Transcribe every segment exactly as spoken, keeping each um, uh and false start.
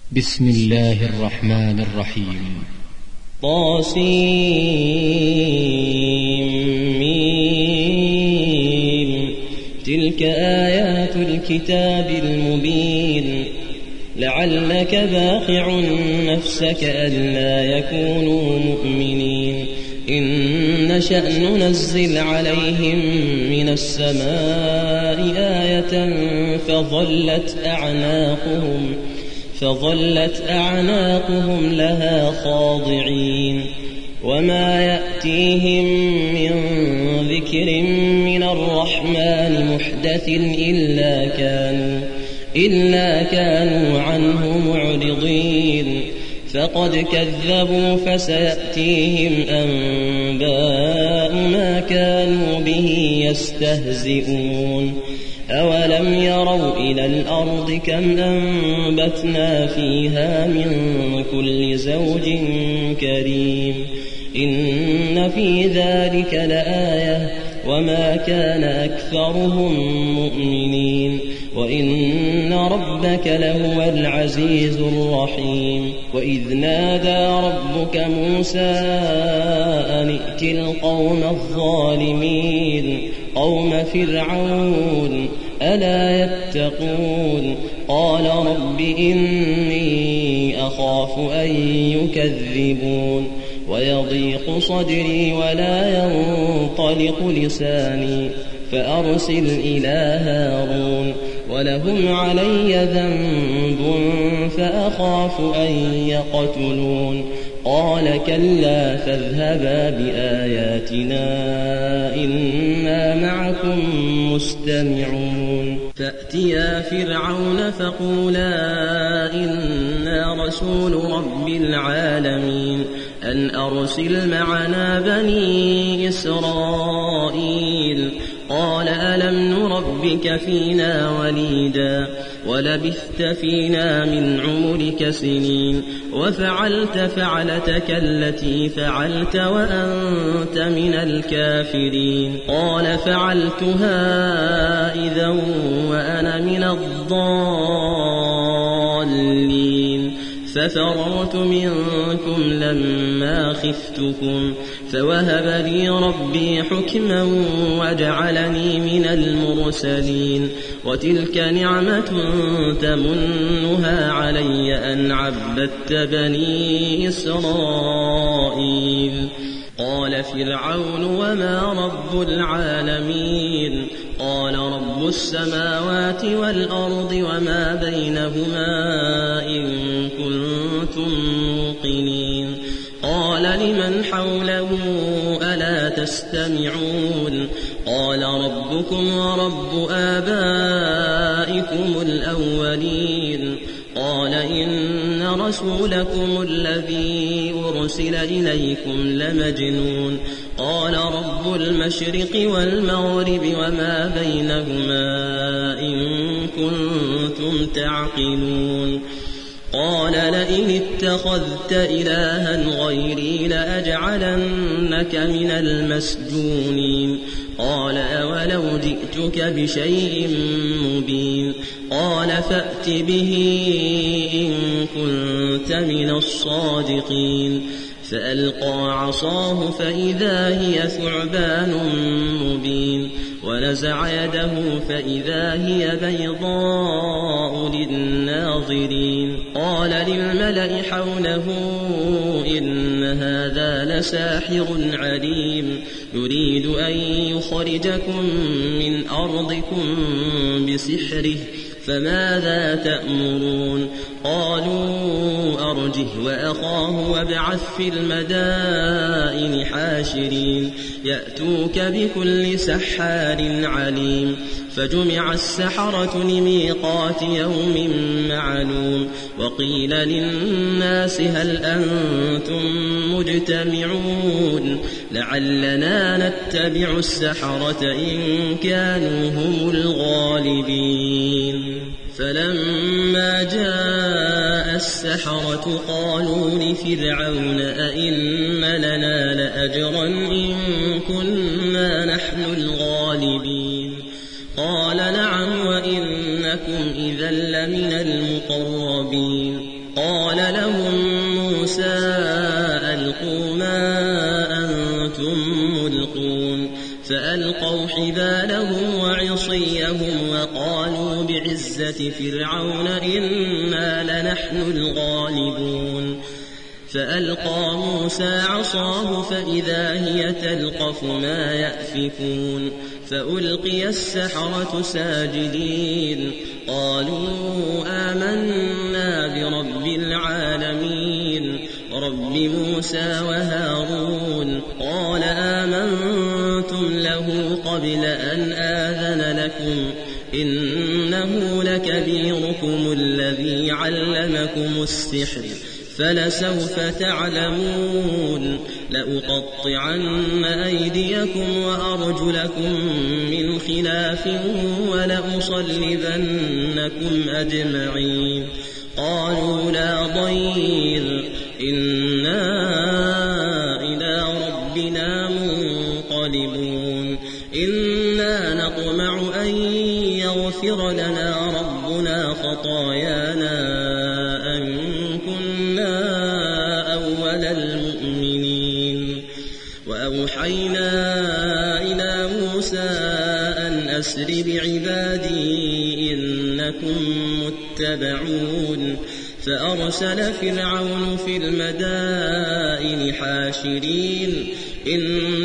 بسم الله الرحمن الرحيم. طاسيم. تلك آيات الكتاب المبين. لعلك باخع نفسك ألا يكونوا مؤمنين. إن نشأ ننزل عليهم من السماء آية فظلت أعناقهم فظلت أعناقهم لها خاضعين. وما يأتيهم من ذكر من الرحمن محدث إلا كانوا إلا كانوا عنه معرضين. فقد كذبوا فسيأتيهم أنباء ما كانوا به يستهزئون. أولم يروا إلى الأرض كم أنبتنا فيها من كل زوج كريم. إن في ذلك لآية وما كان أكثرهم مؤمنين وإن ربك لهو العزيز الرحيم. وإذ نادى ربك موسى أن ائت القوم الظالمين قوم فرعون ألا يتقون. قال رب إني أخاف أن يكذبون ويضيق صدري ولا ينطلق لساني فأرسل إلى هارون ولهم علي ذنب فأخاف أن يقتلون. قال كلا فاذهبا بآياتنا إنا معكم مستمعون. فأتيا فرعون فقولا إنا رسول رب العالمين أن أرسل معنا بني إسرائيل. قال ألم نربك فينا وليدا ولبثت فينا من عمرك سنين وفعلت فعلتك التي فعلت وأنت من الكافرين. قال فعلتها إذا وأنا من الضالين. ففررت منكم لما خفتكم فوهب لي ربي حكما وجعلني من المرسلين. وتلك نعمة تمنها علي أن عبدت بني إسرائيل. قال فرعون وما رب العالمين. قال رب السماوات والأرض وما بينهما إن كنتم موقنين. قال لمن حوله ألا تستمعون. قال ربكم ورب آبائكم الأولين. قال إن رسولكم الذي أرسل إليكم لمجنون. قال رب المشرق والمغرب وما بينهما إن كنتم تعقلون. قال لئن اتخذت إلها غيري لأجعلنك من المسجونين. قال أولو جئتك بشيء مبين. قال فأت به إن كنت من الصادقين. فألقى عصاه فإذا هي ثعبان مبين ونزع يده فإذا هي بيضاء للناظرين. قال للملأ حوله إن هذا لساحر عليم يريد أن يخرجكم من أرضكم بسحره فماذا تأمرون. قالوا أرجه وأخاه وابعث في المدائن حاشرين يأتوك بكل سحار عليم. فجمع السحرة لميقات يوم معلوم. وقيل للناس هل أنتم مجتمعون لعلنا نتبع السحرة إن كانوا هم الغالبين. فلما جاء السحرة قالوا لفرعون أئن لنا لأجرا إن كنا نحن الغالبين. قال نعم وإن إنكم إذا لمن المقربين قال لهم موسى ألقوا ما أنتم ملقون فألقوا حبالهم وعصيهم وقالوا بعزة فرعون إنا لنحن الغالبون فألقى موسى عصاه فإذا هي تلقف ما يأفكون فألقي السحرة ساجدين قالوا آمنا برب العالمين رب موسى وهارون قال آمنتم له قبل أن آذن لكم إنه لكبيركم الذي علمكم السحر فلسوف تعلمون لأقطعن أيديكم وأرجلكم من خلاف ولأصلبنكم أجمعين قالوا لا ضير إنا إلى ربنا منقلبون إنا نطمع أن يغفر لنا ربنا خطايانا أن كنا أول المؤمنين وأوحينا إلى موسى أن أسر بعبادي إنكم متبعون فأرسل فرعون في المدائن حاشرين إن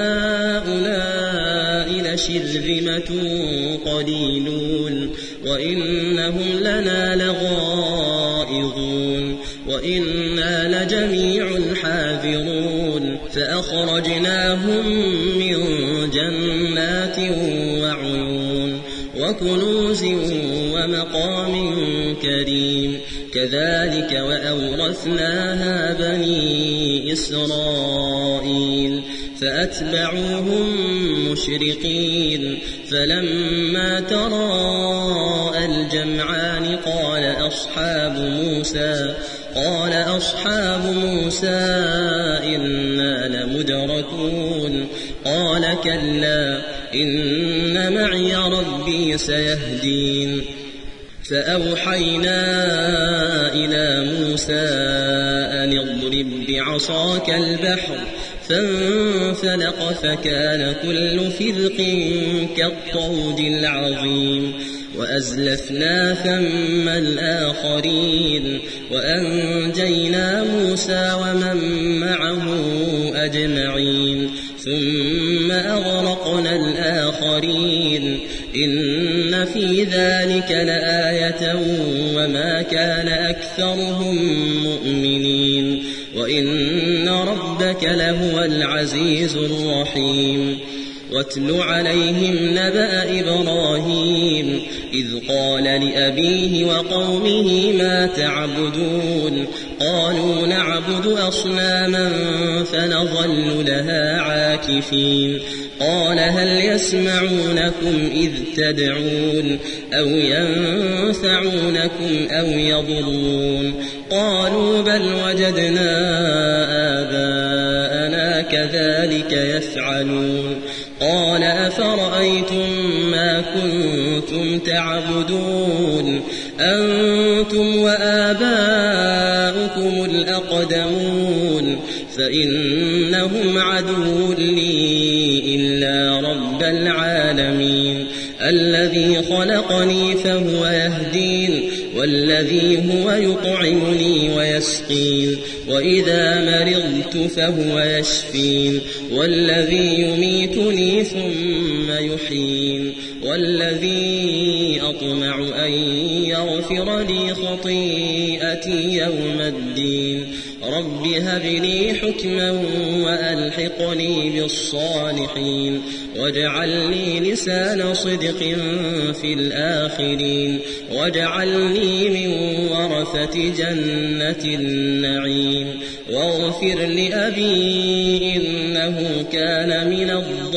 هؤلاء لشرذمة قليلون وإنهم لنا لغائظون وإنا لجميع حاذرون فأخرجناهم من جنات وعيون وكنوز ومقام كريم كذلك وأورثناها بني إسرائيل فأتبعوهم مشرقين فلما تراءى الجمعان قال أصحاب موسى قال أصحاب موسى إنا لمدركون قال كلا إن معي ربي سيهدين فأوحينا إلى موسى أن اضرب بعصاك البحر فانفلق فكان كل فرق كالطود العظيم وأزلفنا ثم الآخرين وأنجينا موسى ومن معه أجمعين ثم أغرقنا الآخرين إن في ذلك لآية وما كان أكثرهم مؤمنين وإن ربك لهو العزيز الرحيم واتل عليهم نبأ إبراهيم إذ قال لأبيه وقومه ما تعبدون قالوا نعبد أصناما فنظل لها عاكفين قال هل يسمعونكم إذ تدعون أو ينفعونكم أو يضرون قالوا بل وجدنا آباءنا كذلك يفعلون قال أفرأيتم ما كنتم تعبدون أنتم وآباؤكم الأقدمون فإنهم عدو لي إلا رب العالمين الذي خلقني فهو يهدين والذي هو يطعمني ويسقين وإذا مرضت فهو يشفين والذي يميتني ثم يحيين والذي أطمع أن يغفر لي خطيئتي يوم الدين رب هب لي حكما وألحقني بالصالحين واجعل لي لسان صدق في الآخرين واجعلني من ورثة جنة النعيم واغفر لأبي إنه كان من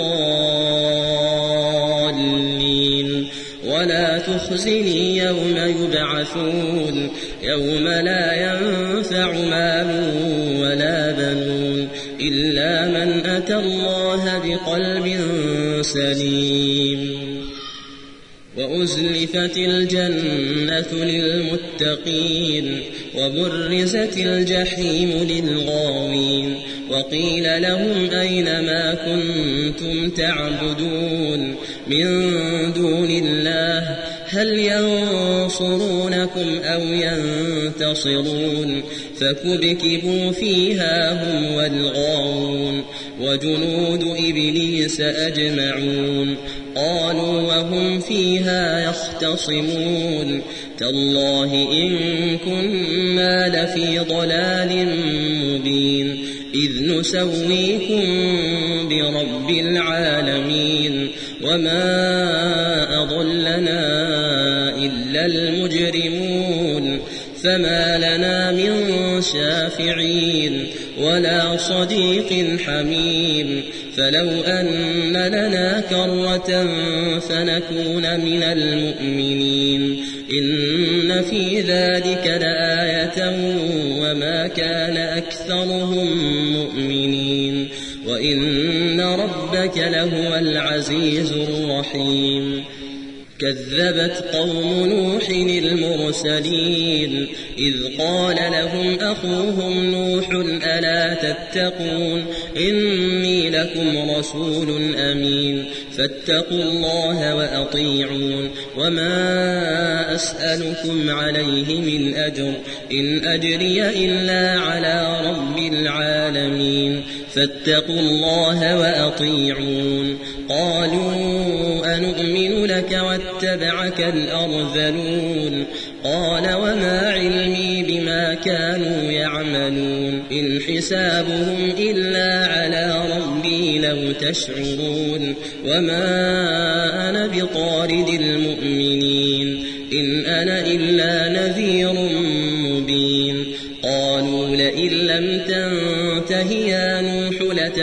الضالين ولا تخزني يوم يبعثون يوم لا ينفع مال ولا بنون إلا من أتى الله بقلب سليم وأزلفت الجنة للمتقين وبرزت الجحيم للغاوين وقيل لهم أين ما كنتم تعبدون من دون الله هل ينصرونكم أو ينتصرون فكبكبوا فيها هم والغاوون وجنود إبليس أجمعون قالوا وهم فيها يختصمون تالله إن كنا لفي ضلال مبين إذ نسويكم برب العالمين وما أضلنا إلا المجرمون فما لنا من شافعين ولا صديق حميم فلو أن لنا كرة فنكون من المؤمنين إن في ذلك لآية وما كان أكثرهم مؤمنين وإن ربك لهو العزيز الرحيم كذبت قوم نوح المرسلين إذ قال لهم أخوهم نوح ألا تتقون إني لكم رسول أمين فاتقوا الله وأطيعون وما أسألكم عليه من أجر إن أجري إلا على رب العالمين فاتقوا الله وأطيعون قالوا أنؤمن لك واتبعك الأرذلون قال وما علمي بما كانوا يعملون إن حسابهم إلا على ربي لو تشعرون وما أنا بطارد المؤمنين إن أنا إلا نذير مبين قالوا لئن لم تنته يا نوح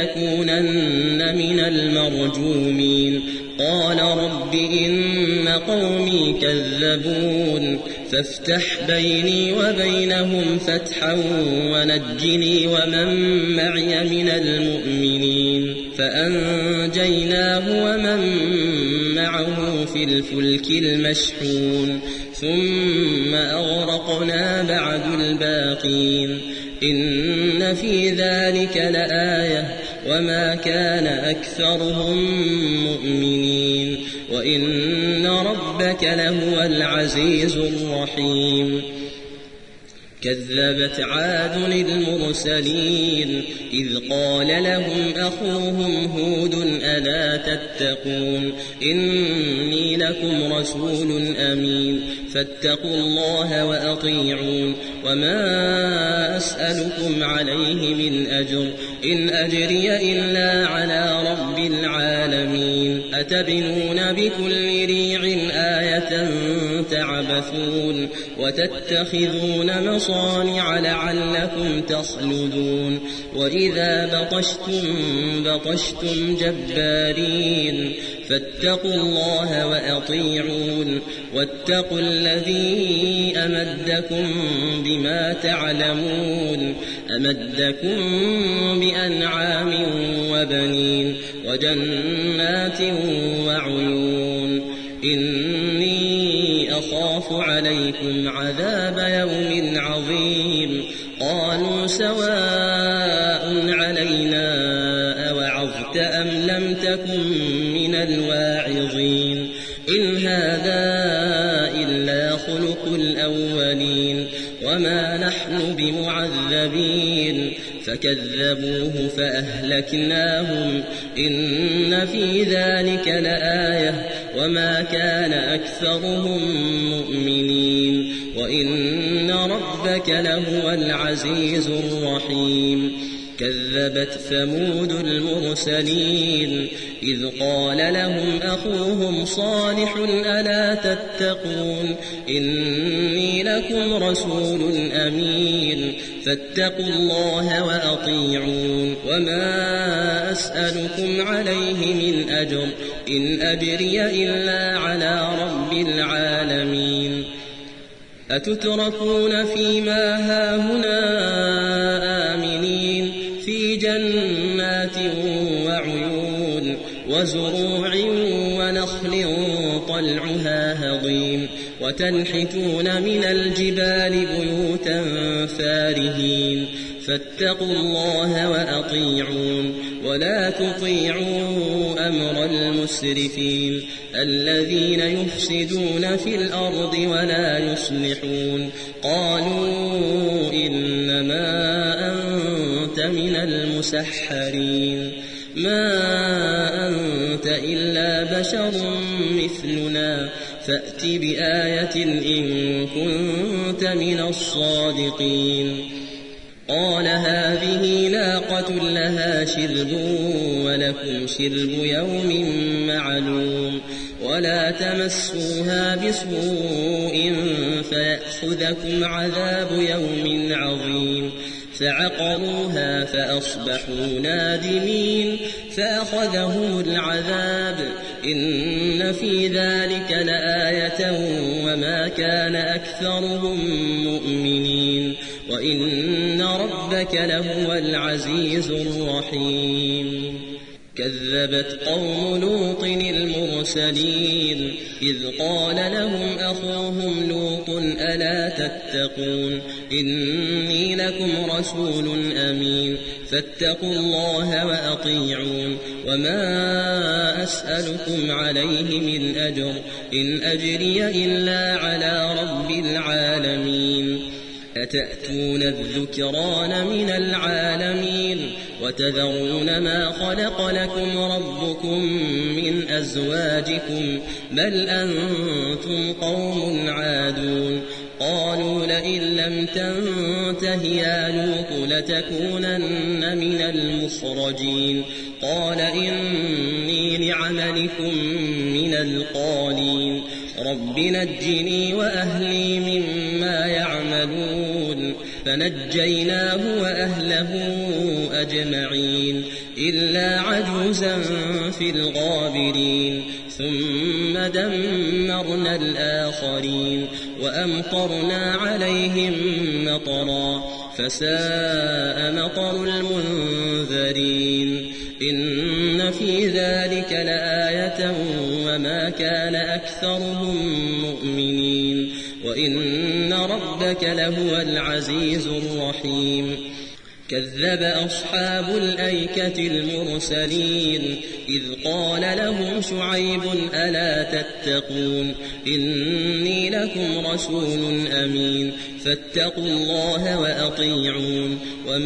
لتكونن من المرجومين قال رب إن قومي كذبون فافتح بيني وبينهم فتحا ونجني ومن معي من المؤمنين فأنجيناه ومن معه في الفلك المشحون ثم أغرقنا بعد الباقين إن في ذلك لآية وما كان أكثرهم مؤمنين وإن ربك لهو العزيز الرحيم كذبت عاد المرسلين إذ قال لهم أخوهم هود ألا تتقون إني لكم رسول أمين فاتقوا الله وأطيعون وما أسألكم عليه من أجر إن أجري إلا على رب العالمين أتبنون بكل ريع آية تعبثون وتتخذون مصانع لعلكم تخلدون وإذا بطشتم بطشتم جبارين فاتقوا الله وأطيعون واتقوا الذي أمدكم بما تعلمون أمدكم بأنعام وبنين وجنات وعيون إني أخاف عليكم عذاب يوم عظيم قالوا سواء علينا أوعظت أم لم تكن من الواعظين إن هذا إلا خلق الأولين وما نحن بمعذبين فكذبوه فأهلكناهم إن في ذلك لآية وما كان أكثرهم مؤمنين وإن ربك لهو العزيز الرحيم كذبت ثمود المرسلين إذ قال لهم أخوهم صالح ألا تتقون إني لكم رسول أمين فاتقوا الله وأطيعون وما أسألكم عليه من أجر إن أجري إلا على رب العالمين أتتركون فيما هاهنا آمنين في جنات وعيون وزروع ونخل طلعها هضيم وتنحتون من الجبال بيوتا فارهين فاتقوا الله وأطيعون ولا تطيعوا أمر المسرفين الذين يفسدون في الأرض ولا يصلحون قالوا إنما أنت من المسحرين ما أنت إلا بشر مثلنا فأت بآية إن كنت من الصادقين قال هذه ناقة لها شرب ولكم شرب يوم معلوم ولا تمسوها بسوء فيأخذكم عذاب يوم عظيم فعقروها فأصبحوا نادمين فأخذهم العذاب إن في ذلك لآية وما كان أكثرهم مؤمنين وإن ربك لهو العزيز الرحيم كذبت قوم لوط المرسلين إذ قال لهم أخوهم لوط ألا تتقون إني لكم رسول أمين فاتقوا الله وأطيعون وما أسألكم عليه من أجر إن أجري إلا على رب العالمين أتأتون الذكران من العالمين وتذرون ما خلق لكم ربكم من أزواجكم بل أنتم قوم عادون قالوا لئن لم تنته يا لوط لتكونن من المخرجين قال إني لعملكم من القالين رب نجني وأهلي مما يعملون فنجيناه وأهله أجمعين إلا عجوزا في الغابرين ثم دمرنا الآخرين وأمطرنا عليهم مطرا فساء مطر المنذرين إن في ذلك لآية وما كان أكثرهم مؤمنين وإن ربك لهو العزيز الرحيم كذب أصحاب الأيكة المرسلين إذ قال لهم شعيب ألا تتقون إني لكم رسول أمين فاتقوا الله وأطيعون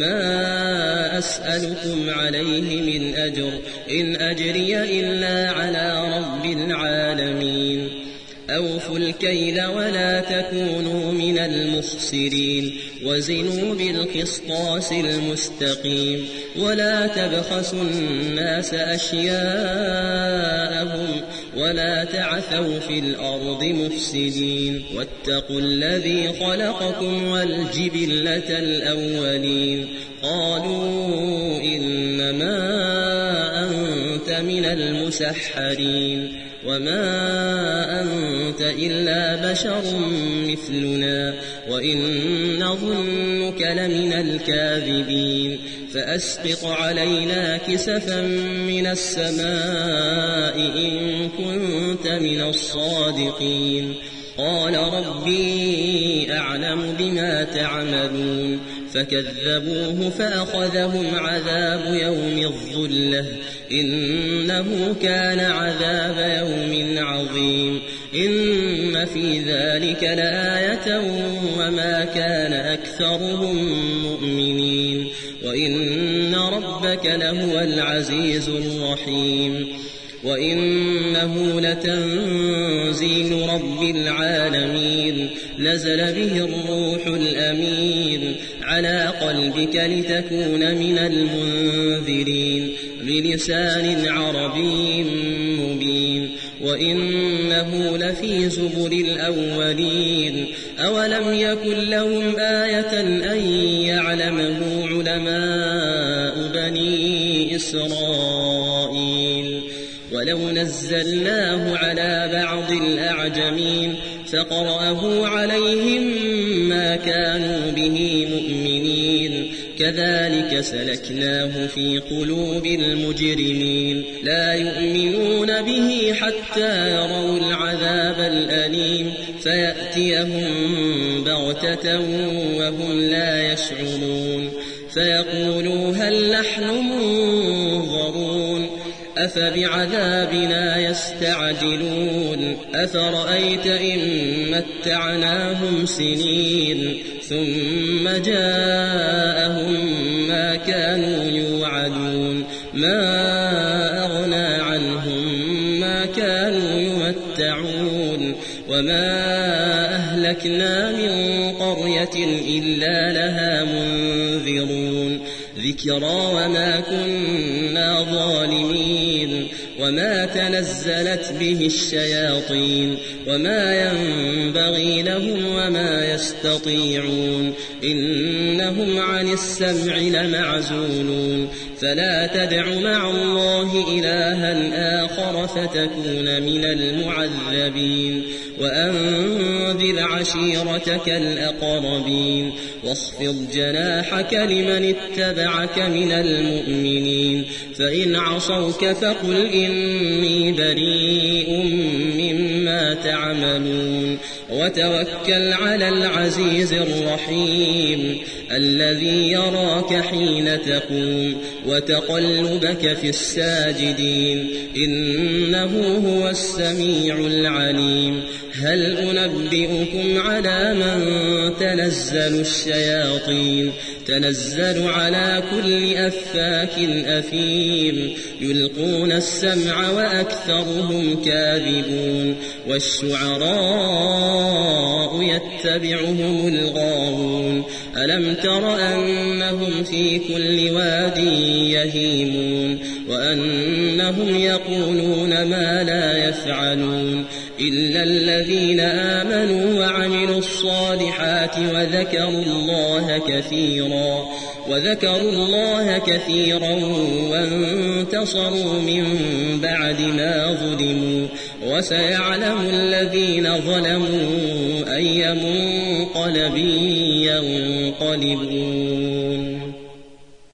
وما أسألكم عليه من أجر إن أجري إلا على رب العالمين أوفوا الكيل ولا تكونوا من المخسرين وزنوا بالقسطاس المستقيم ولا تبخسوا الناس أشياءهم ولا تعثوا في الأرض مفسدين واتقوا الذي خلقكم والجبلة الأولين قالوا إنما أنت من المسحرين وما أنت إلا بشر مثلنا وإن نظنك لمن الكاذبين فأسقط علينا كسفا من السماء إن كنت من الصادقين قال ربي أعلم بما تعملون فكذبوه فأخذهم عذاب يوم الظلة إنه كان عذاب يوم عظيم إن في ذلك لآية وما كان أكثرهم مؤمنين وإن ربك لهو العزيز الرحيم وإنه لتنزيل رب العالمين نزل به الروح الأمين على قلبك لتكون من المنذرين بلسان عربي مبين وإنه لفي زبر الأولين أولم يكن لهم آية أن يعلمه علماء بني إسرائيل ولو نزلناه على بعض الأعجمين فقرأه عليهم ما كانوا به مؤمنين كذلك سلكناه في قلوب المجرمين لا يؤمنون به حتى يروا العذاب الأليم فيأتيهم بغتة وهم لا يشعرون فيقولوا هل نحن منظرون أفبعذابنا يستعجلون أفرأيت إن متعناهم سنين ثم جاءهم ما كانوا يوعدون ما أغنى عنهم ما كانوا يمتعون وما أهلكنا من قرية إلا لها منذرون ذكرى وما كنا ظالمين وما تنزلت به الشياطين وما ينبغي لهم وما يستطيعون إنهم عن السمع لمعزولون فلا تدع مع الله إلها آخر فتكون من المعذبين وأنذر عشيرتك الأقربين واخفض جناحك لمن اتبعك من المؤمنين فإن عصوك فقل إني بريء مما تعملون وتوكل على العزيز الرحيم الذي يراك حين تقوم وتقلبك في الساجدين إنه هو السميع العليم هل أنبئكم على من تنزل الشياطين تنزل على كل أفاك أثيم يلقون السمع وأكثرهم كاذبون والشعراء يتبعهم الغاوون ألم تر أنهم في كل واد يهيمون وأنهم يقولون ما لا يفعلون إلا الذين آمنوا وعملوا الصالحات وذكروا الله كثيرا وذكروا الله كثيرا وانتصروا من بعد ما ظلموا وسيعلم الذين ظلموا أي منقلب ينقلبون.